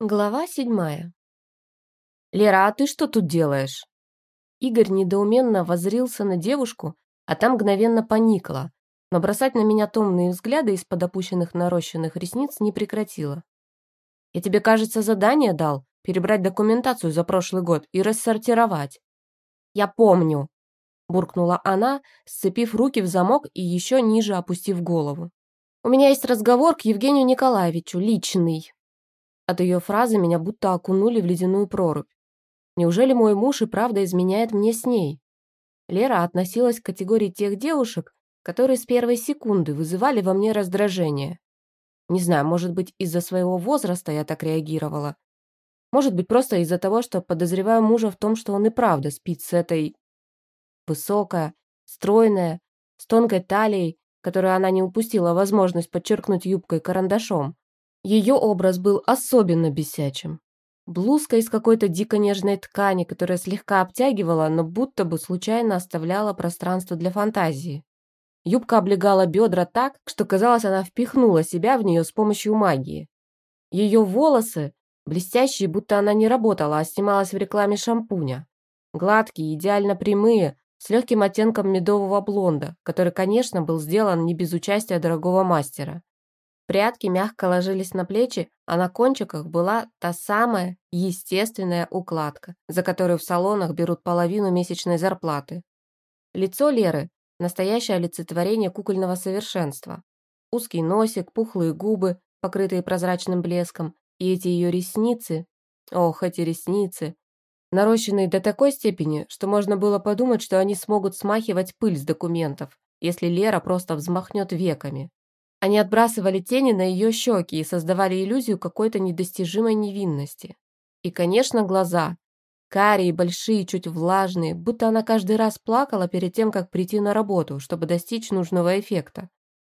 Глава 7. «Лера, а ты что тут делаешь?» Игорь недоуменно воззрился на девушку, а та мгновенно поникла, но бросать на меня томные взгляды из-под опущенных нарощенных ресниц не прекратила. «Я тебе, кажется, задание дал перебрать документацию за прошлый год и рассортировать». «Я помню», – буркнула она, сцепив руки в замок и еще ниже опустив голову. «У меня есть разговор к Евгению Николаевичу, личный». От ее фразы меня будто окунули в ледяную прорубь. Неужели мой муж и правда изменяет мне с ней? Лера относилась к категории тех девушек, которые с первой секунды вызывали во мне раздражение. Не знаю, может быть, из-за своего возраста я так реагировала. Может быть, просто из-за того, что подозреваю мужа в том, что он и правда спит с этой... Высокая, стройная, с тонкой талией, которую она не упустила возможность подчеркнуть юбкой-карандашом. Ее образ был особенно бесячим. Блузка из какой-то дико нежной ткани, которая слегка обтягивала, но будто бы случайно оставляла пространство для фантазии. Юбка облегала бедра так, что казалось, она впихнула себя в нее с помощью магии. Ее волосы, блестящие, будто она не работала, а снималась в рекламе шампуня. Гладкие, идеально прямые, с легким оттенком медового блонда, который, конечно, был сделан не без участия дорогого мастера. Прядки мягко ложились на плечи, а на кончиках была та самая естественная укладка, за которую в салонах берут половину месячной зарплаты. Лицо Леры – настоящее олицетворение кукольного совершенства. Узкий носик, пухлые губы, покрытые прозрачным блеском, и эти ее ресницы, ох, эти ресницы, нарощенные до такой степени, что можно было подумать, что они смогут смахивать пыль с документов, если Лера просто взмахнет веками. Они отбрасывали тени на ее щеки и создавали иллюзию какой-то недостижимой невинности. И, конечно, глаза. Карие, большие, чуть влажные, будто она каждый раз плакала перед тем, как прийти на работу, чтобы достичь нужного эффекта.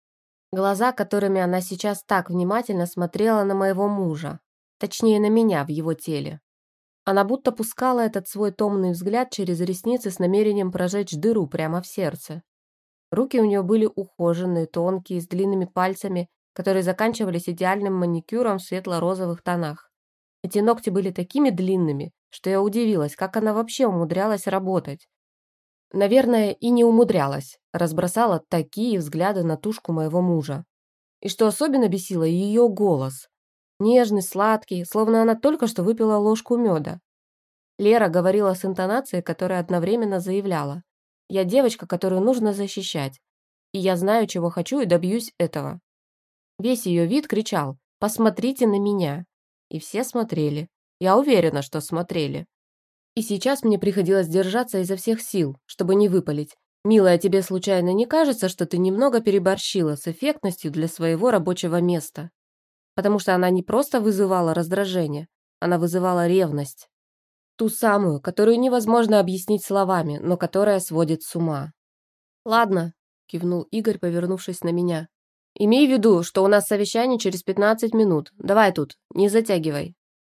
Глаза, которыми она сейчас так внимательно смотрела на моего мужа. Точнее, на меня в его теле. Она будто пускала этот свой томный взгляд через ресницы с намерением прожечь дыру прямо в сердце. Руки у нее были ухоженные, тонкие, с длинными пальцами, которые заканчивались идеальным маникюром в светло-розовых тонах. Эти ногти были такими длинными, что я удивилась, как она вообще умудрялась работать. Наверное, и не умудрялась, разбросала такие взгляды на тушку моего мужа. И что особенно бесило, ее голос. Нежный, сладкий, словно она только что выпила ложку меда. Лера говорила с интонацией, которая одновременно заявляла: «Я девочка, которую нужно защищать, и я знаю, чего хочу, и добьюсь этого». Весь ее вид кричал: «Посмотрите на меня». И все смотрели. Я уверена, что смотрели. И сейчас мне приходилось держаться изо всех сил, чтобы не выпалить: «Милая, тебе случайно не кажется, что ты немного переборщила с эффектностью для своего рабочего места?» Потому что она не просто вызывала раздражение, она вызывала ревность. Ту самую, которую невозможно объяснить словами, но которая сводит с ума. «Ладно», – кивнул Игорь, повернувшись на меня. «Имей в виду, что у нас совещание через 15 минут. Давай тут, не затягивай».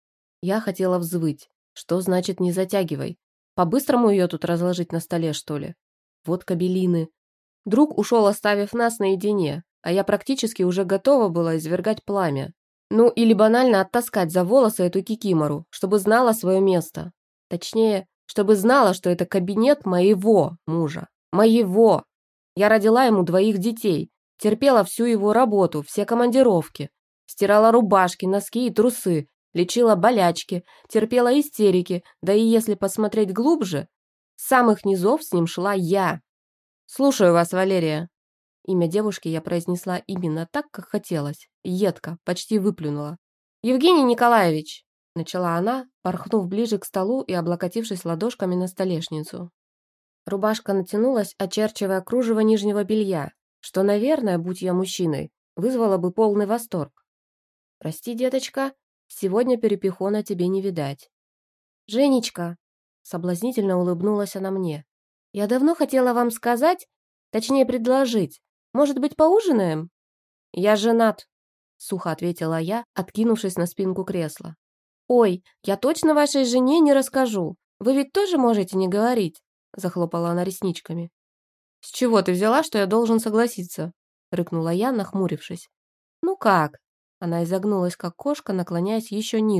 Я хотела взвыть. Что значит «не затягивай»? По-быстрому ее тут разложить на столе, что ли? Вот кабелины. Друг ушел, оставив нас наедине, а я практически уже готова была извергать пламя. Ну, или банально оттаскать за волосы эту кикимору, чтобы знала свое место. Точнее, чтобы знала, что это кабинет моего мужа. Моего. Я родила ему 2 детей, терпела всю его работу, все командировки, стирала рубашки, носки и трусы, лечила болячки, терпела истерики, да и если посмотреть глубже, с самых низов с ним шла я. «Слушаю вас, Валерия». Имя девушки я произнесла именно так, как хотелось, едко, почти выплюнула. «Евгений Николаевич», – начала она, порхнув ближе к столу и облокотившись ладошками на столешницу. Рубашка натянулась, очерчивая кружево нижнего белья, что, наверное, будь я мужчиной, вызвало бы полный восторг. «Прости, деточка, сегодня перепихона тебе не видать». «Женечка», – соблазнительно улыбнулась она мне, – «я давно хотела вам сказать, точнее предложить, может быть, поужинаем?» «Я женат», – сухо ответила я, откинувшись на спинку кресла. «Ой, я точно вашей жене не расскажу, вы ведь тоже можете не говорить», – захлопала она ресничками. «С чего ты взяла, что я должен согласиться?» – рыкнула я, нахмурившись. «Ну как?» – она изогнулась, как кошка, наклоняясь еще ниже,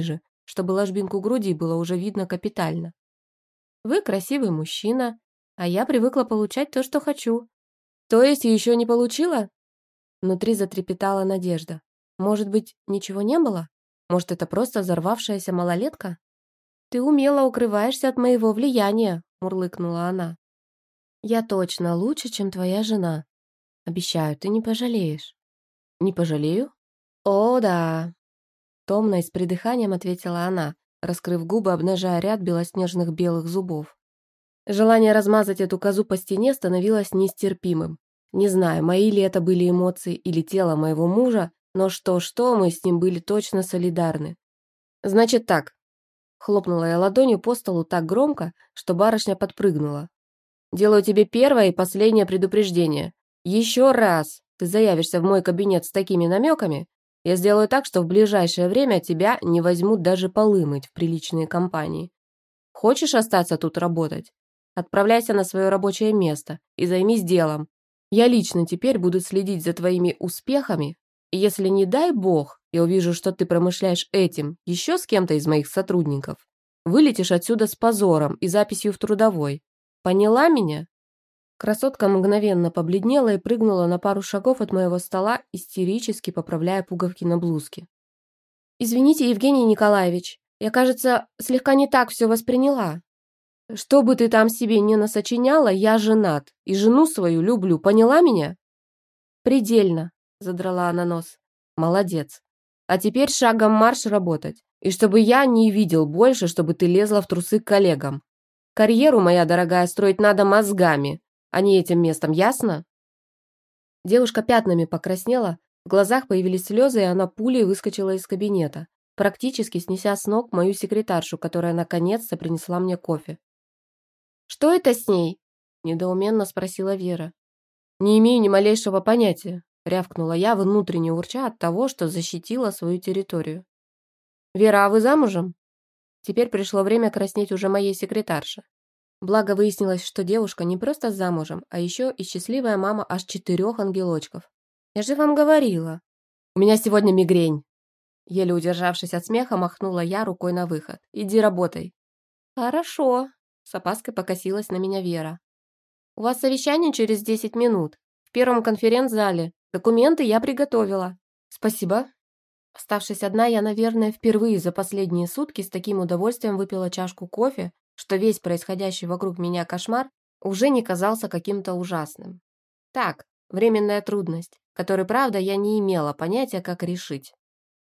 чтобы ложбинку груди было уже видно капитально. «Вы красивый мужчина, а я привыкла получать то, что хочу». «То есть еще не получила?» Внутри затрепетала надежда. «Может быть, ничего не было? Может, это просто взорвавшаяся малолетка?» «Ты умело укрываешься от моего влияния», — мурлыкнула она. «Я точно лучше, чем твоя жена. Обещаю, ты не пожалеешь». «Не пожалею?» «О, да», — томно и с придыханием ответила она, раскрыв губы, обнажая ряд белоснежных белых зубов. Желание размазать эту козу по стене становилось нестерпимым. Не знаю, мои ли это были эмоции или тело моего мужа, но что-что, мы с ним были точно солидарны. «Значит так», — хлопнула я ладонью по столу так громко, что барышня подпрыгнула. «Делаю тебе первое и последнее предупреждение. Еще раз ты заявишься в мой кабинет с такими намеками, я сделаю так, что в ближайшее время тебя не возьмут даже полы мыть в приличные компании. Хочешь остаться тут работать? Отправляйся на свое рабочее место и займись делом. Я лично теперь буду следить за твоими успехами, и если, не дай бог, я увижу, что ты промышляешь этим еще с кем-то из моих сотрудников, вылетишь отсюда с позором и записью в трудовой. Поняла меня?» Красотка мгновенно побледнела и прыгнула на пару шагов от моего стола, истерически поправляя пуговки на блузке. «Извините, Евгений Николаевич, я, кажется, слегка не так все восприняла. Что бы ты там себе не насочиняла, я женат, и жену свою люблю, поняла меня?» «Предельно», — задрала она нос. «Молодец. А теперь шагом марш работать, и чтобы я не видел больше, чтобы ты лезла в трусы к коллегам. Карьеру, моя дорогая, строить надо мозгами, а не этим местом, ясно?» Девушка пятнами покраснела, в глазах появились слезы, и она пулей выскочила из кабинета, практически снеся с ног мою секретаршу, которая наконец-то принесла мне кофе. «Что это с ней?» – недоуменно спросила Вера. «Не имею ни малейшего понятия», – рявкнула я, внутренне урча от того, что защитила свою территорию. «Вера, а вы замужем?» Теперь пришло время краснеть уже моей секретарше. Благо выяснилось, что девушка не просто замужем, а еще и счастливая мама аж 4 ангелочков. «Я же вам говорила». «У меня сегодня мигрень». Еле удержавшись от смеха, махнула я рукой на выход. «Иди работай». «Хорошо», — с опаской покосилась на меня Вера. «У вас совещание через 10 минут. В первом конференц-зале. Документы я приготовила». «Спасибо». Оставшись одна, я, наверное, впервые за последние сутки с таким удовольствием выпила чашку кофе, что весь происходящий вокруг меня кошмар уже не казался каким-то ужасным. Так, временная трудность, которой, правда, я не имела понятия, как решить.